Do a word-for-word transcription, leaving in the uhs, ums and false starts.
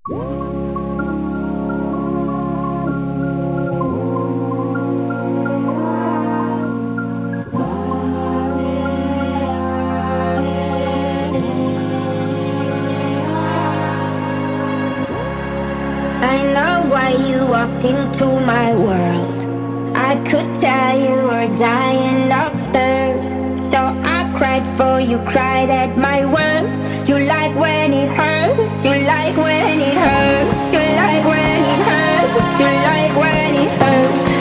I know why you walked into my world. I could tell you were dying of thirst. So I cried for you, cried at my words. You like when it hurts, you like when it hurts, you like when it hurts, you like when it hurts.